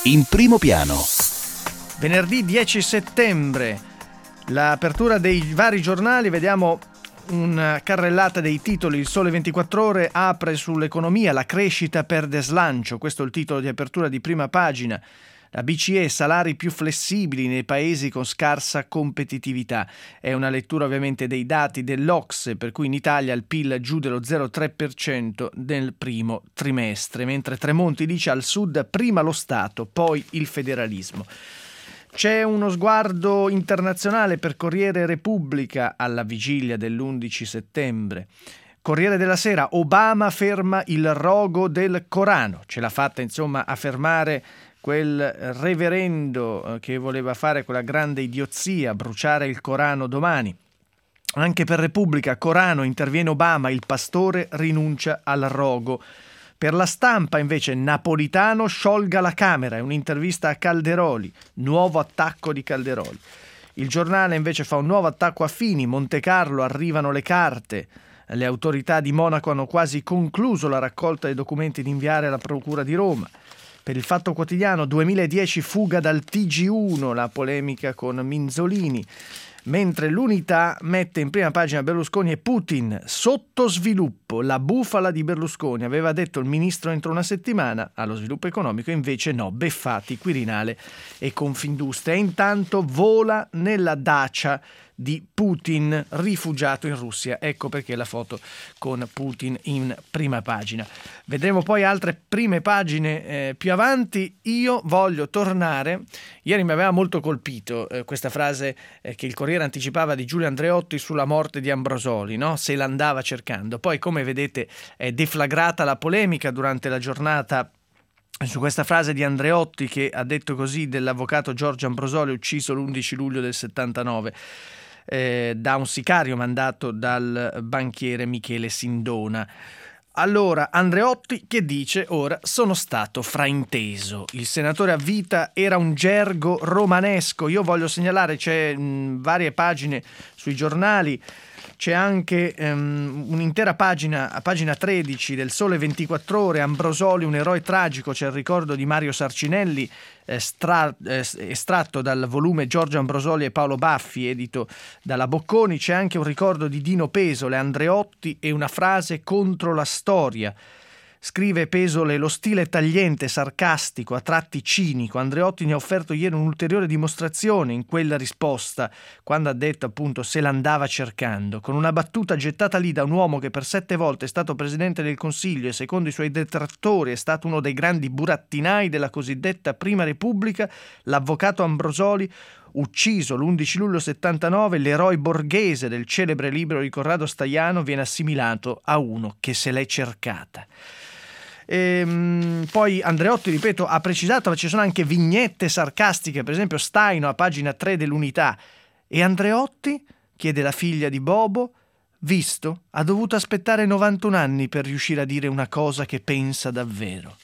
in primo piano. Venerdì 10 settembre, l'apertura dei vari giornali, vediamo una carrellata dei titoli. Il Sole 24 Ore apre sull'economia, la crescita perde slancio, questo è il titolo di apertura di prima pagina. La BCE, salari più flessibili nei paesi con scarsa competitività. È una lettura ovviamente dei dati dell'Ocse, per cui in Italia il PIL giù dello 0,3% nel primo trimestre, mentre Tremonti dice al sud prima lo Stato, poi il federalismo. C'è uno sguardo internazionale per Corriere Repubblica alla vigilia dell'11 settembre. Corriere della Sera, Obama ferma il rogo del Corano. Ce l'ha fatta insomma a fermare quel reverendo che voleva fare quella grande idiozia, bruciare il Corano domani. Anche per Repubblica, Corano, interviene Obama, il pastore rinuncia al rogo. Per La Stampa invece Napolitano sciolga la Camera, è un'intervista a Calderoli, nuovo attacco di Calderoli. Il Giornale invece fa un nuovo attacco a Fini, Monte Carlo, arrivano le carte, le autorità di Monaco hanno quasi concluso la raccolta dei documenti da inviare alla Procura di Roma. Per il Fatto Quotidiano 2010 fuga dal TG1, la polemica con Minzolini. Mentre l'Unità mette in prima pagina Berlusconi e Putin, sottosviluppo, la bufala di Berlusconi, aveva detto il ministro entro una settimana, allo sviluppo economico invece no, beffati, Quirinale e Confindustria. E intanto vola nella Dacia di Putin, rifugiato in Russia. Ecco perché la foto con Putin in prima pagina. Vedremo poi altre prime pagine più avanti. Io voglio tornare, ieri mi aveva molto colpito questa frase che il Corriere anticipava di Giulio Andreotti sulla morte di Ambrosoli, no? Se l'andava cercando. Poi, come vedete, è deflagrata la polemica durante la giornata su questa frase di Andreotti, che ha detto così dell'avvocato Giorgio Ambrosoli, ucciso l'11 luglio del 79 da un sicario mandato dal banchiere Michele Sindona. Allora, Andreotti che dice ora: sono stato frainteso. Il senatore a vita era un gergo romanesco. Io voglio segnalare, c'è varie pagine sui giornali, c'è anche un'intera pagina, a pagina 13 del Sole 24 Ore, Ambrosoli, un eroe tragico, c'è il ricordo di Mario Sarcinelli, estratto dal volume Giorgio Ambrosoli e Paolo Baffi, edito dalla Bocconi. C'è anche un ricordo di Dino Pesole, Andreotti e una frase contro la storia. Scrive Pesole: lo stile tagliente, sarcastico, a tratti cinico. Andreotti ne ha offerto ieri un'ulteriore dimostrazione in quella risposta, quando ha detto appunto se l'andava cercando, con una battuta gettata lì da un uomo che per 7 volte è stato presidente del Consiglio e secondo i suoi detrattori è stato uno dei grandi burattinai della cosiddetta Prima Repubblica, l'avvocato Ambrosoli, ucciso l'11 luglio 79, l'eroe borghese del celebre libro di Corrado Staiano, viene assimilato a uno che se l'è cercata. Poi Andreotti, ripeto, ha precisato che ci sono anche vignette sarcastiche, per esempio Staino a pagina 3 dell'Unità. E Andreotti, chiede la figlia di Bobo, visto, ha dovuto aspettare 91 anni per riuscire a dire una cosa che pensa davvero.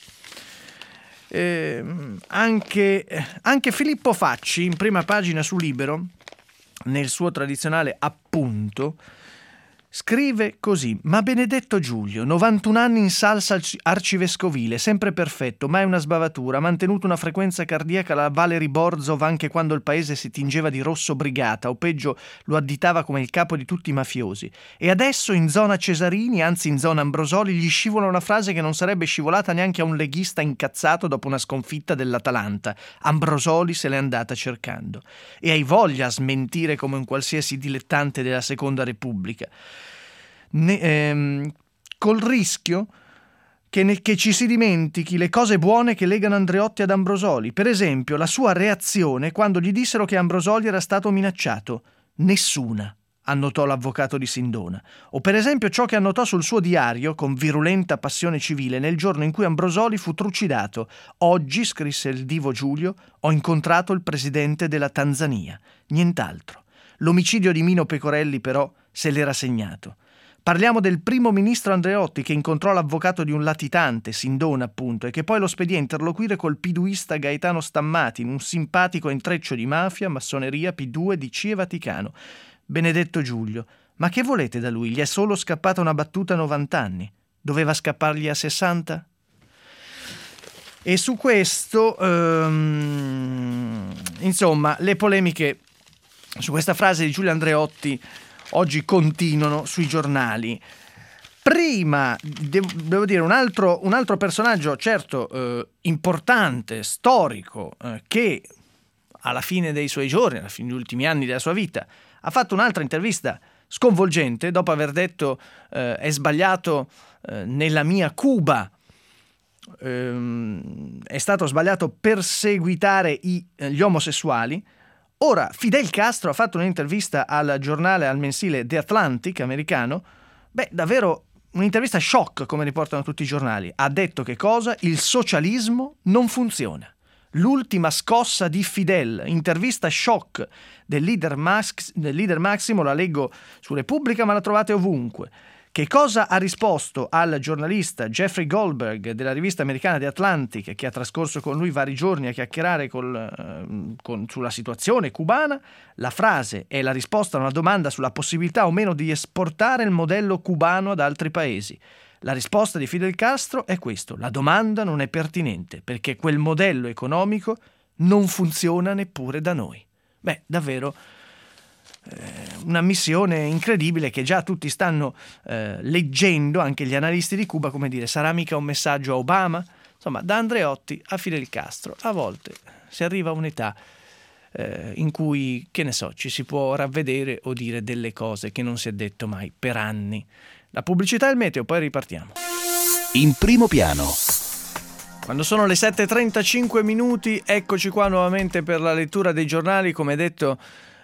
Anche Filippo Facci in prima pagina su Libero, nel suo tradizionale appunto, scrive così: ma Benedetto Giulio, 91 anni in salsa arcivescovile, sempre perfetto, mai una sbavatura, ha mantenuto una frequenza cardiaca alla Valeri Borzov anche quando il paese si tingeva di rosso brigata, o peggio lo additava come il capo di tutti i mafiosi. E adesso in zona Cesarini, anzi in zona Ambrosoli, gli scivola una frase che non sarebbe scivolata neanche a un leghista incazzato dopo una sconfitta dell'Atalanta: Ambrosoli se l'è andata cercando. E hai voglia a smentire come un qualsiasi dilettante della Seconda Repubblica. Col rischio che ci si dimentichi le cose buone che legano Andreotti ad Ambrosoli. Per esempio la sua reazione quando gli dissero che Ambrosoli era stato minacciato. Nessuna, annotò l'avvocato di Sindona. O per esempio ciò che annotò sul suo diario con virulenta passione civile nel giorno in cui Ambrosoli fu trucidato. Oggi, scrisse il divo Giulio, ho incontrato il presidente della Tanzania. Nient'altro. L'omicidio di Mino Pecorelli però se l'era segnato. Parliamo del primo ministro Andreotti che incontrò l'avvocato di un latitante, Sindona appunto, e che poi lo spedì a interloquire col piduista Gaetano Stammati in un simpatico intreccio di mafia, massoneria, P2, DC e Vaticano. Benedetto Giulio. Ma che volete da lui? Gli è solo scappata una battuta a 90 anni. Doveva scappargli a 60? E su questo, insomma, le polemiche su questa frase di Giulio Andreotti oggi continuano sui giornali. Prima, devo dire, un altro personaggio, certo, importante, storico, che alla fine dei suoi giorni, alla fine degli ultimi anni della sua vita, ha fatto un'altra intervista sconvolgente dopo aver detto è sbagliato nella mia Cuba. È stato sbagliato perseguitare gli omosessuali. Ora Fidel Castro ha fatto un'intervista al giornale, al mensile The Atlantic americano, davvero un'intervista shock, come riportano tutti i giornali. Ha detto che cosa? Il socialismo non funziona. L'ultima scossa di Fidel, intervista shock del leader Massimo, la leggo su Repubblica ma la trovate ovunque. Che cosa ha risposto al giornalista Jeffrey Goldberg della rivista americana The Atlantic, che ha trascorso con lui vari giorni a chiacchierare sulla situazione cubana? La frase è la risposta a una domanda sulla possibilità o meno di esportare il modello cubano ad altri paesi. La risposta di Fidel Castro è questo: la domanda non è pertinente perché quel modello economico non funziona neppure da noi. Davvero una missione incredibile che già tutti stanno leggendo, anche gli analisti di Cuba, come dire, sarà mica un messaggio a Obama? Insomma, da Andreotti a Fidel Castro, a volte si arriva a un'età in cui, che ne so, ci si può ravvedere o dire delle cose che non si è detto mai per anni. La pubblicità e il meteo, poi ripartiamo. In primo piano. Quando sono le 7:35 minuti, eccoci qua nuovamente per la lettura dei giornali. Come detto,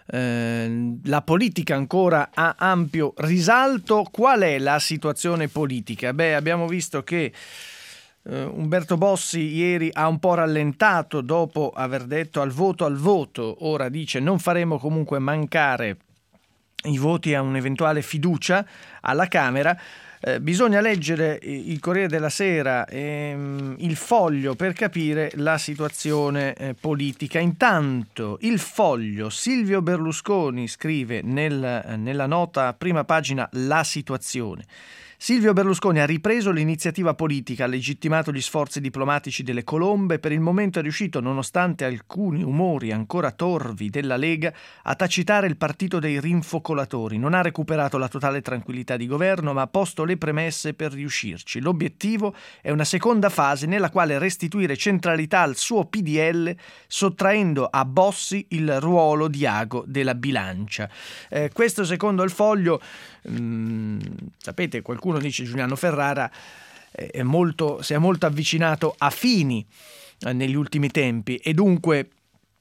la politica ancora ha ampio risalto. Qual è la situazione politica? Abbiamo visto che Umberto Bossi ieri ha un po' rallentato dopo aver detto al voto, ora dice non faremo comunque mancare i voti a un'eventuale fiducia alla Camera. Bisogna leggere il Corriere della Sera e il Foglio per capire la situazione politica. Intanto il Foglio, Silvio Berlusconi scrive nella nota prima pagina la situazione. Silvio Berlusconi ha ripreso l'iniziativa politica, ha legittimato gli sforzi diplomatici delle colombe, per il momento è riuscito, nonostante alcuni umori ancora torvi della Lega, a tacitare il partito dei rinfocolatori. Non ha recuperato la totale tranquillità di governo, ma ha posto le premesse per riuscirci. L'obiettivo è una seconda fase nella quale restituire centralità al suo PDL, sottraendo a Bossi il ruolo di ago della bilancia. Questo secondo il Foglio, sapete, qualcuno dice Giuliano Ferrara si è molto avvicinato a Fini negli ultimi tempi e dunque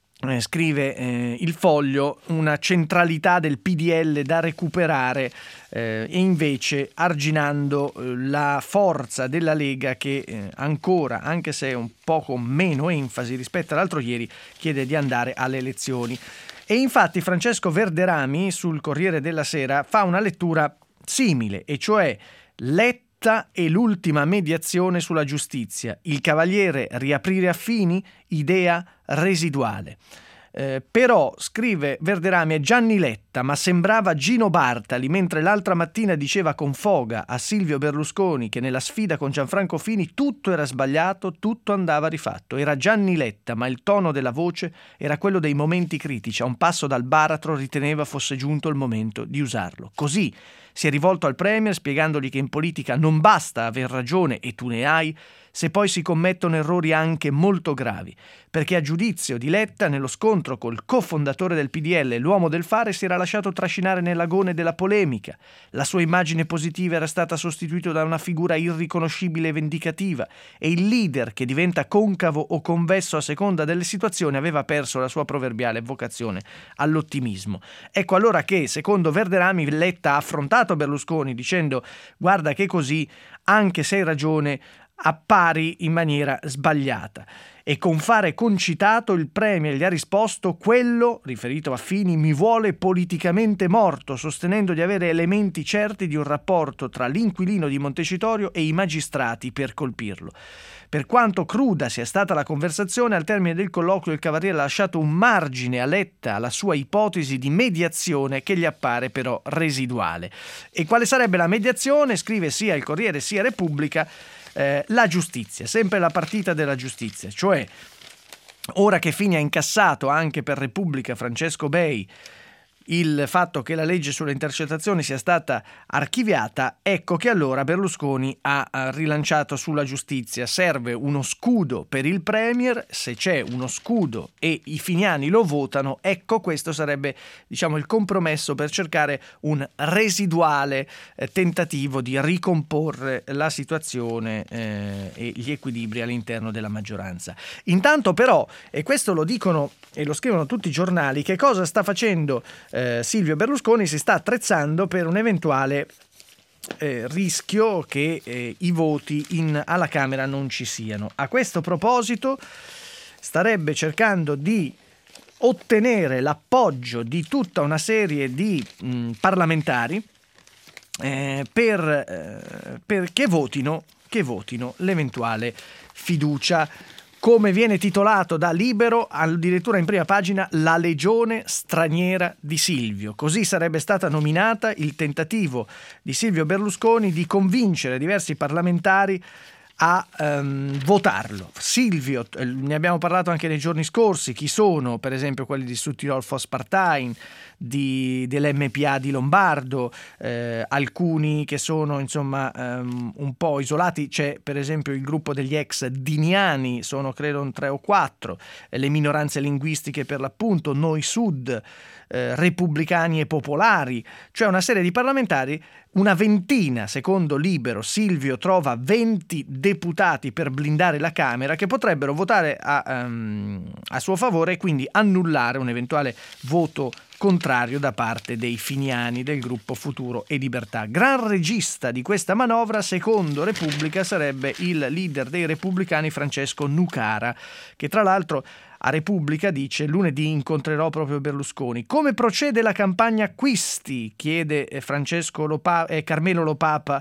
scrive il Foglio una centralità del PDL da recuperare e invece arginando la forza della Lega che ancora, anche se un po' con meno enfasi rispetto all'altro ieri, chiede di andare alle elezioni. E infatti Francesco Verderami sul Corriere della Sera fa una lettura simile, e cioè Letta e l'ultima mediazione sulla giustizia. Il Cavaliere riaprire a Fini, idea residuale. Però, scrive Verderami, è Gianni Letta, ma sembrava Gino Bartali, mentre l'altra mattina diceva con foga a Silvio Berlusconi che nella sfida con Gianfranco Fini tutto era sbagliato, tutto andava rifatto. Era Gianni Letta, ma il tono della voce era quello dei momenti critici. A un passo dal baratro riteneva fosse giunto il momento di usarlo. Così si è rivolto al Premier spiegandogli che in politica non basta aver ragione, e tu ne hai, se poi si commettono errori anche molto gravi, perché a giudizio di Letta nello scontro col cofondatore del PDL, l'uomo del fare, si era lasciato trascinare nell'agone della polemica. La sua immagine positiva era stata sostituita da una figura irriconoscibile e vendicativa, e il leader, che diventa concavo o convesso a seconda delle situazioni, aveva perso la sua proverbiale vocazione all'ottimismo. Ecco allora che, secondo Verderami, Letta ha affrontato Berlusconi dicendo: guarda che così, anche se hai ragione, appari in maniera sbagliata. E con fare concitato il Premier gli ha risposto: quello, riferito a Fini, mi vuole politicamente morto, sostenendo di avere elementi certi di un rapporto tra l'inquilino di Montecitorio e i magistrati per colpirlo. Per quanto cruda sia stata la conversazione, al termine del colloquio il Cavaliere ha lasciato un margine a Letta alla sua ipotesi di mediazione che gli appare però residuale. E quale sarebbe la mediazione? Scrive sia il Corriere sia Repubblica. la giustizia, sempre la partita della giustizia, cioè ora che Fini ha incassato anche per Repubblica Francesco Bei il fatto che la legge sulle intercettazioni sia stata archiviata, ecco che allora Berlusconi ha rilanciato sulla giustizia. Serve uno scudo per il Premier, se c'è uno scudo e i finiani lo votano, ecco questo sarebbe il compromesso per cercare un residuale tentativo di ricomporre la situazione e gli equilibri all'interno della maggioranza. Intanto però, e questo lo dicono e lo scrivono tutti i giornali, che cosa sta facendo Silvio Berlusconi? Si sta attrezzando per un eventuale rischio che i voti alla Camera non ci siano. A questo proposito starebbe cercando di ottenere l'appoggio di tutta una serie di parlamentari perché votino l'eventuale fiducia. Come viene titolato da Libero, addirittura in prima pagina, la legione straniera di Silvio. Così sarebbe stata nominata il tentativo di Silvio Berlusconi di convincere diversi parlamentari a votarlo. Silvio, ne abbiamo parlato anche nei giorni scorsi, chi sono per esempio quelli di Südtirol Volksparteien, dell'MPA di Lombardo, alcuni che sono un po' isolati, c'è per esempio il gruppo degli ex diniani, sono credo un 3 o 4, le minoranze linguistiche per l'appunto, Noi Sud, repubblicani e popolari, cioè una serie di parlamentari, una ventina secondo Libero. Silvio trova 20 deputati per blindare la Camera che potrebbero votare a suo favore e quindi annullare un eventuale voto contrario da parte dei finiani del gruppo Futuro e Libertà. Gran regista di questa manovra, secondo Repubblica, sarebbe il leader dei repubblicani Francesco Nucara, che tra l'altro a Repubblica dice: lunedì incontrerò proprio Berlusconi. Come procede la campagna acquisti? Chiede Carmelo Lopapa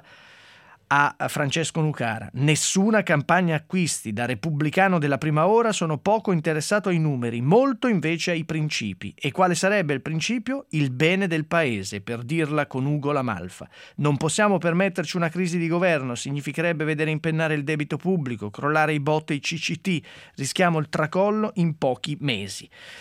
a Francesco Nucara. Nessuna campagna acquisti. Da repubblicano della prima ora sono poco interessato ai numeri, molto invece ai principi. E quale sarebbe il principio? Il bene del paese, per dirla con Ugo La Malfa. Non possiamo permetterci una crisi di governo, significherebbe vedere impennare il debito pubblico, crollare i BOT e i CCT, rischiamo il tracollo in pochi mesi.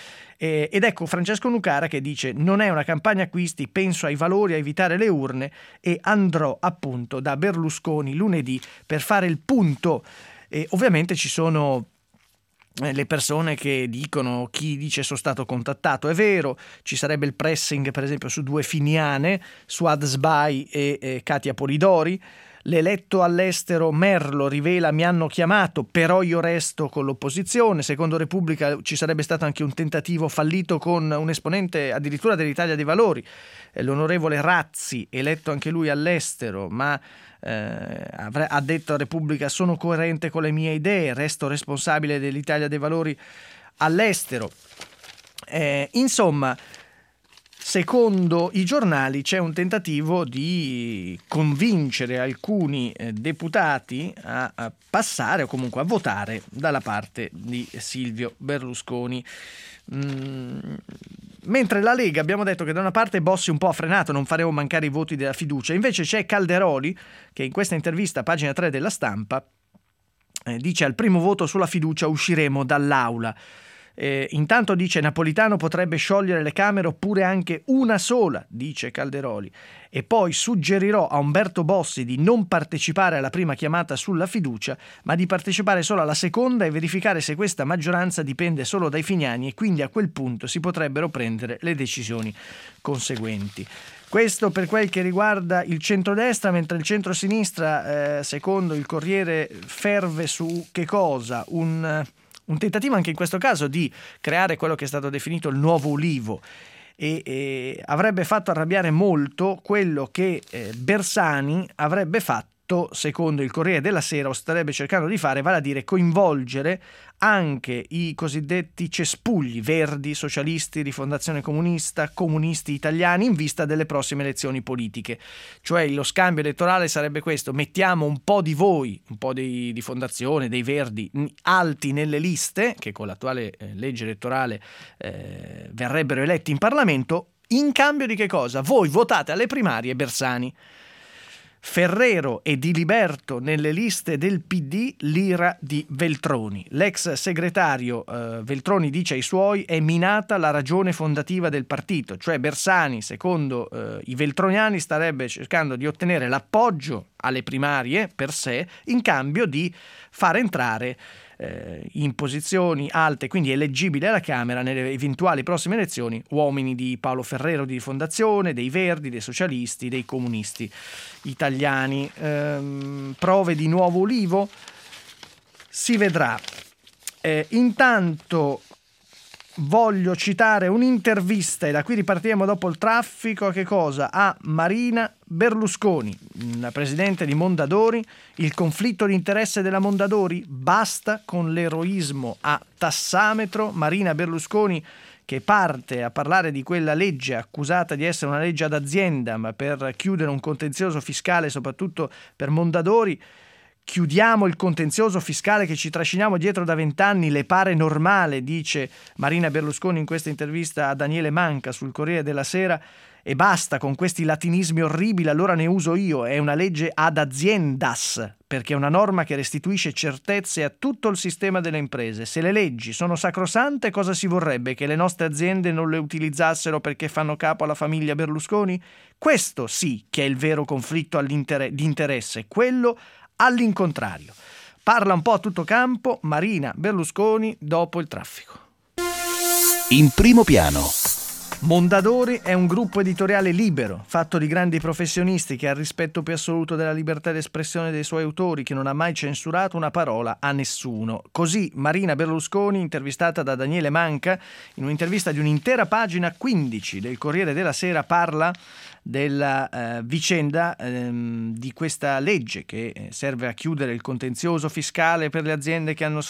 Ed ecco Francesco Nucara che dice: non è una campagna acquisti, penso ai valori, a evitare le urne e andrò appunto da Berlusconi lunedì per fare il punto. E ovviamente ci sono le persone che dicono, chi dice sono stato contattato, è vero, ci sarebbe il pressing per esempio su 2 finiane, Suad Sbai e Katia Polidori. L'eletto all'estero Merlo rivela: mi hanno chiamato, però io resto con l'opposizione. Secondo Repubblica ci sarebbe stato anche un tentativo fallito con un esponente addirittura dell'Italia dei Valori, l'onorevole Razzi, eletto anche lui all'estero, ma ha detto a Repubblica: sono coerente con le mie idee, resto responsabile dell'Italia dei Valori all'estero. Insomma, secondo i giornali c'è un tentativo di convincere alcuni deputati a passare o comunque a votare dalla parte di Silvio Berlusconi. Mentre la Lega, abbiamo detto che da una parte Bossi un po' ha frenato, non faremo mancare i voti della fiducia, invece c'è Calderoli che in questa intervista, pagina 3 della Stampa, dice: al primo voto sulla fiducia usciremo dall'aula. Intanto dice: Napolitano potrebbe sciogliere le Camere oppure anche una sola, dice Calderoli, e poi suggerirò a Umberto Bossi di non partecipare alla prima chiamata sulla fiducia, ma di partecipare solo alla seconda e verificare se questa maggioranza dipende solo dai finiani, e quindi a quel punto si potrebbero prendere le decisioni conseguenti. Questo per quel che riguarda il centrodestra, mentre il centrosinistra, secondo il Corriere, ferve su che cosa? Un tentativo anche in questo caso di creare quello che è stato definito il nuovo Ulivo e avrebbe fatto arrabbiare molto quello che Bersani avrebbe fatto, secondo il Corriere della Sera, o starebbe cercando di fare, vale a dire coinvolgere anche i cosiddetti cespugli verdi, socialisti, Rifondazione Comunista, comunisti italiani in vista delle prossime elezioni politiche. Cioè lo scambio elettorale sarebbe questo: mettiamo un po' di voi, un po' di Fondazione, dei Verdi, alti nelle liste, che con l'attuale legge elettorale verrebbero eletti in Parlamento, in cambio di che cosa? Voi votate alle primarie Bersani. Ferrero e Diliberto nelle liste del PD, l'ira di Veltroni. L'ex segretario Veltroni dice ai suoi: è minata la ragione fondativa del partito, cioè Bersani, secondo i veltroniani, starebbe cercando di ottenere l'appoggio alle primarie per sé in cambio di far entrare in posizioni alte, quindi eleggibili alla Camera nelle eventuali prossime elezioni, uomini di Paolo Ferrero di Fondazione, dei Verdi, dei socialisti, dei comunisti italiani. Prove di nuovo Ulivo? Si vedrà. Intanto voglio citare un'intervista, e da qui ripartiamo dopo il traffico, a che cosa? A Marina Berlusconi, la presidente di Mondadori. Il conflitto di interesse della Mondadori, basta con l'eroismo a tassametro. Marina Berlusconi, che parte a parlare di quella legge accusata di essere una legge ad aziendam per chiudere un contenzioso fiscale soprattutto per Mondadori. Chiudiamo il contenzioso fiscale che ci trasciniamo dietro da 20 anni, le pare normale, dice Marina Berlusconi in questa intervista a Daniele Manca sul Corriere della Sera, e basta con questi latinismi orribili, allora ne uso io, è una legge ad aziendas, perché è una norma che restituisce certezze a tutto il sistema delle imprese. Se le leggi sono sacrosante, cosa si vorrebbe? Che le nostre aziende non le utilizzassero perché fanno capo alla famiglia Berlusconi? Questo sì che è il vero conflitto di interesse, quello all'incontrario. Parla un po' a tutto campo Marina Berlusconi dopo il traffico. In primo piano. Mondadori è un gruppo editoriale libero, fatto di grandi professionisti che ha il rispetto più assoluto della libertà d'espressione dei suoi autori, che non ha mai censurato una parola a nessuno. Così Marina Berlusconi, intervistata da Daniele Manca, in un'intervista di un'intera pagina 15 del Corriere della Sera, parla della vicenda di questa legge che serve a chiudere il contenzioso fiscale per le aziende che hanno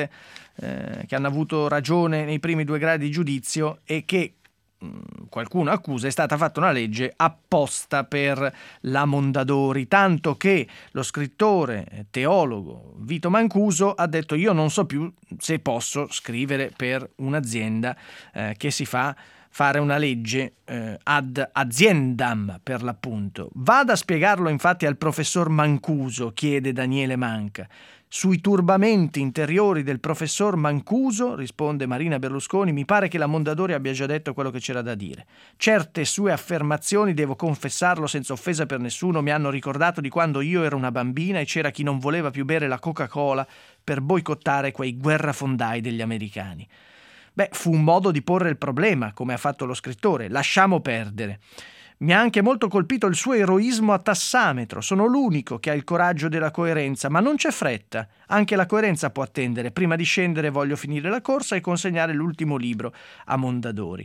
avuto ragione nei primi 2 gradi di giudizio, e che qualcuno accusa è stata fatta una legge apposta per la Mondadori, tanto che lo scrittore teologo Vito Mancuso ha detto: io non so più se posso scrivere per un'azienda che si fa fare una legge ad aziendam, per l'appunto. Vada a spiegarlo infatti al professor Mancuso, chiede Daniele Manca. Sui turbamenti interiori del professor Mancuso, risponde Marina Berlusconi, mi pare che la Mondadori abbia già detto quello che c'era da dire. Certe sue affermazioni, devo confessarlo senza offesa per nessuno, mi hanno ricordato di quando io ero una bambina e c'era chi non voleva più bere la Coca-Cola per boicottare quei guerrafondai degli americani. Beh, fu un modo di porre il problema, come ha fatto lo scrittore. Lasciamo perdere. Mi ha anche molto colpito il suo eroismo a tassametro. Sono l'unico che ha il coraggio della coerenza, ma non c'è fretta. Anche la coerenza può attendere. Prima di scendere voglio finire la corsa e consegnare l'ultimo libro a Mondadori.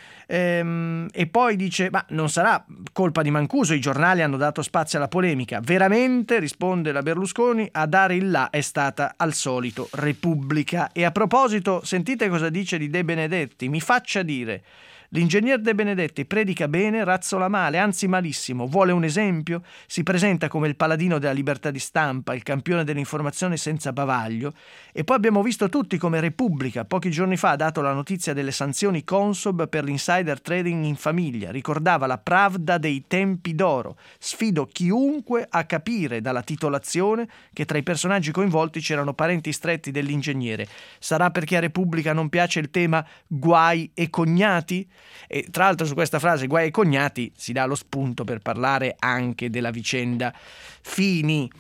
E poi dice: ma non sarà colpa di Mancuso, i giornali hanno dato spazio alla polemica. Veramente, risponde la Berlusconi, a dare il là è stata al solito Repubblica. E a proposito, sentite cosa dice di De Benedetti. Mi faccia dire: l'ingegner De Benedetti predica bene, razzola male, anzi malissimo. Vuole un esempio? Si presenta come il paladino della libertà di stampa, il campione dell'informazione senza bavaglio. E poi abbiamo visto tutti come Repubblica pochi giorni fa ha dato la notizia delle sanzioni Consob per l'insider trading in famiglia. Ricordava la Pravda dei tempi d'oro. Sfido chiunque a capire dalla titolazione che tra i personaggi coinvolti c'erano parenti stretti dell'ingegnere. Sarà perché a Repubblica non piace il tema guai e cognati? E tra l'altro su questa frase guai e cognati si dà lo spunto per parlare anche della vicenda Fini.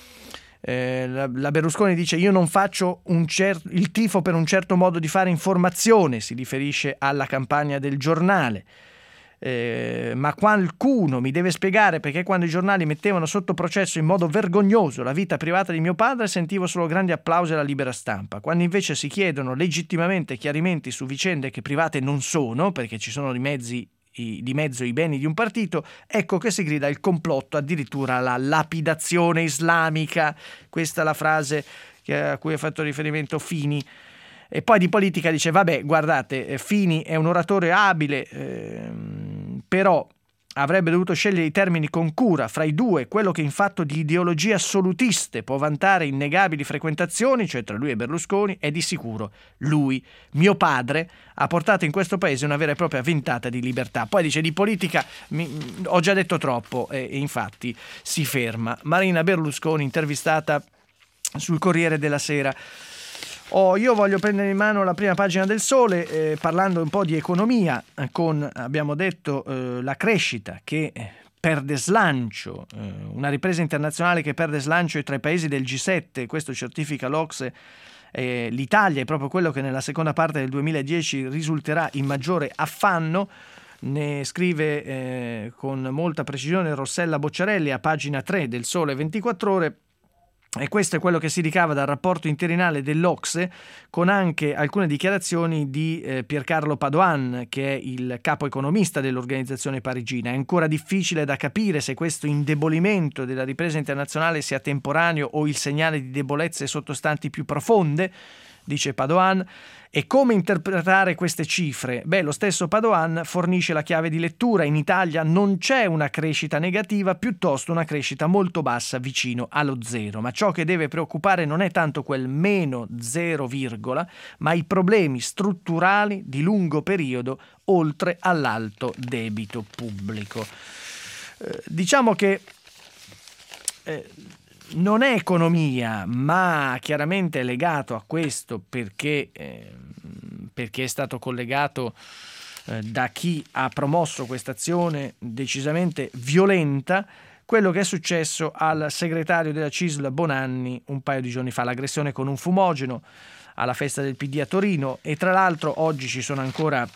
La Berlusconi dice: io non faccio il tifo per un certo modo di fare informazione, si riferisce alla campagna del giornale. Ma qualcuno mi deve spiegare perché quando i giornali mettevano sotto processo in modo vergognoso la vita privata di mio padre sentivo solo grandi applausi alla libera stampa, quando invece si chiedono legittimamente chiarimenti su vicende che private non sono, perché ci sono di mezzo i beni di un partito, ecco che si grida il complotto, addirittura la lapidazione islamica. Questa è la frase a cui ha fatto riferimento Fini. E poi di politica dice: vabbè, guardate, Fini è un oratore abile, però avrebbe dovuto scegliere i termini con cura. Fra i due, quello che in fatto di ideologie assolutiste può vantare innegabili frequentazioni, cioè tra lui e Berlusconi, è di sicuro lui. Mio padre ha portato in questo paese una vera e propria ventata di libertà. Poi dice: di politica ho già detto troppo, e infatti si ferma. Marina Berlusconi, intervistata sul Corriere della Sera. Io voglio prendere in mano la prima pagina del Sole, parlando un po' di economia, con, abbiamo detto, la crescita che perde slancio, una ripresa internazionale che perde slancio tra i paesi del G7, questo certifica l'Ocse. L'Italia è proprio quello che nella seconda parte del 2010 risulterà in maggiore affanno. Ne scrive con molta precisione Rossella Bocciarelli a pagina 3 del Sole 24 Ore. E questo è quello che si ricava dal rapporto interinale dell'Ocse, con anche alcune dichiarazioni di Piercarlo Padoan, che è il capo economista dell'organizzazione parigina. È ancora difficile da capire se questo indebolimento della ripresa internazionale sia temporaneo o il segnale di debolezze sottostanti più profonde, dice Padoan. E come interpretare queste cifre? Lo stesso Padoan fornisce la chiave di lettura. In Italia non c'è una crescita negativa, piuttosto una crescita molto bassa, vicino allo zero. Ma ciò che deve preoccupare non è tanto quel meno 0, ma i problemi strutturali di lungo periodo, oltre all'alto debito pubblico. Diciamo che non è economia, ma chiaramente è legato a questo perché è stato collegato da chi ha promosso questa azione decisamente violenta, quello che è successo al segretario della CISL Bonanni un paio di giorni fa, l'aggressione con un fumogeno alla festa del PD a Torino. E tra l'altro oggi ci sono ancora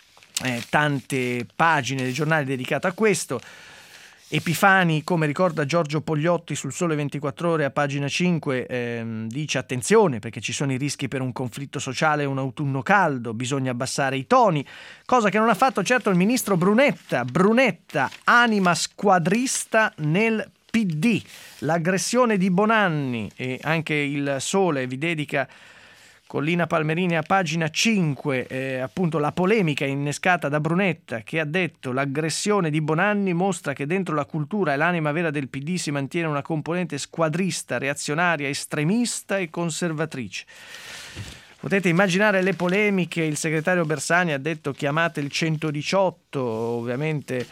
tante pagine dei giornali dedicate a questo. Epifani, come ricorda Giorgio Pogliotti sul Sole 24 Ore a pagina 5, dice: attenzione perché ci sono i rischi per un conflitto sociale e un autunno caldo, bisogna abbassare i toni, cosa che non ha fatto certo il ministro Brunetta, anima squadrista nel PD. L'aggressione di Bonanni, e anche il Sole vi dedica, Collina Palmerini a pagina 5, appunto la polemica innescata da Brunetta, che ha detto: l'aggressione di Bonanni mostra che dentro la cultura e l'anima vera del PD si mantiene una componente squadrista, reazionaria, estremista e conservatrice. Potete immaginare le polemiche. Il segretario Bersani ha detto: chiamate il 118, ovviamente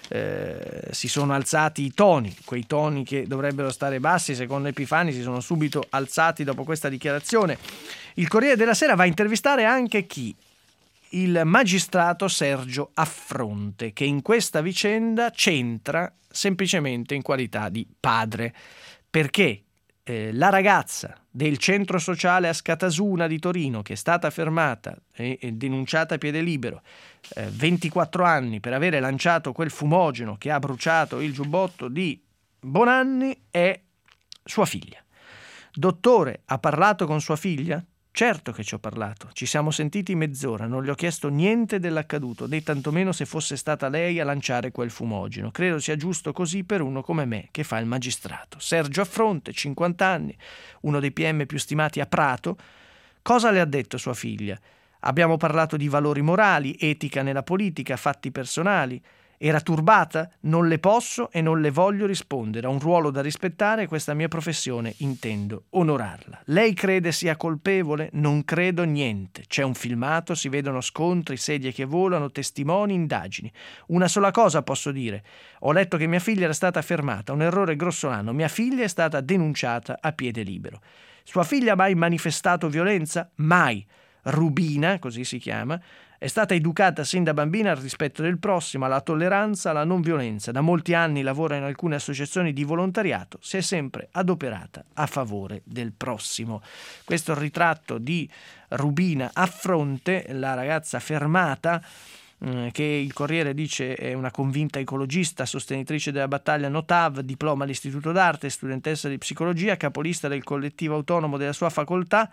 si sono alzati i toni, quei toni che dovrebbero stare bassi secondo Epifani si sono subito alzati dopo questa dichiarazione. Il Corriere della Sera va a intervistare anche chi? Il magistrato Sergio Affronte, che in questa vicenda c'entra semplicemente in qualità di padre, perché la ragazza del centro sociale a Scatasuna di Torino, che è stata fermata e denunciata a piede libero, 24 anni, per avere lanciato quel fumogeno che ha bruciato il giubbotto di Bonanni, è sua figlia. Dottore, ha parlato con sua figlia? Certo che ci ho parlato, ci siamo sentiti mezz'ora, non le ho chiesto niente dell'accaduto, né tantomeno se fosse stata lei a lanciare quel fumogeno. Credo sia giusto così per uno come me, che fa il magistrato. Sergio Affronte, 50 anni, uno dei PM più stimati a Prato. Cosa le ha detto sua figlia? Abbiamo parlato di valori morali, etica nella politica, fatti personali. Era turbata? Non le posso e non le voglio rispondere. Ho un ruolo da rispettare e questa mia professione intendo onorarla. Lei crede sia colpevole? Non credo niente. C'è un filmato, si vedono scontri, sedie che volano, testimoni, indagini. Una sola cosa posso dire. Ho letto che mia figlia era stata fermata, un errore grossolano. Mia figlia è stata denunciata a piede libero. Sua figlia ha mai manifestato violenza? Mai. Rubina, così si chiama, è stata educata sin da bambina al rispetto del prossimo, alla tolleranza, alla non violenza. Da molti anni lavora in alcune associazioni di volontariato, si è sempre adoperata a favore del prossimo. Questo è il ritratto di Rubina Affronte, la ragazza fermata, che il Corriere dice è una convinta ecologista, sostenitrice della battaglia Notav, diploma all'Istituto d'Arte, studentessa di psicologia, capolista del collettivo autonomo della sua facoltà.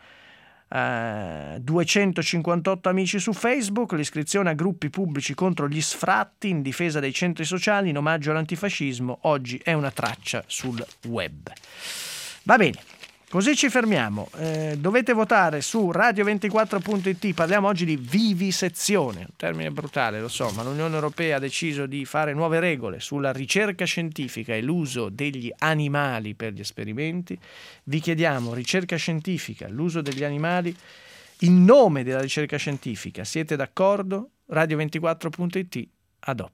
258 amici su Facebook, l'iscrizione a gruppi pubblici contro gli sfratti, in difesa dei centri sociali, in omaggio all'antifascismo. Oggi è una traccia sul web. Va bene, Così ci fermiamo. Dovete votare su radio24.it. Parliamo oggi di vivisezione, un termine brutale, lo so, ma l'Unione Europea ha deciso di fare nuove regole sulla ricerca scientifica e l'uso degli animali per gli esperimenti. Vi chiediamo: ricerca scientifica, l'uso degli animali, in nome della ricerca scientifica, siete d'accordo? Radio24.it. A dopo.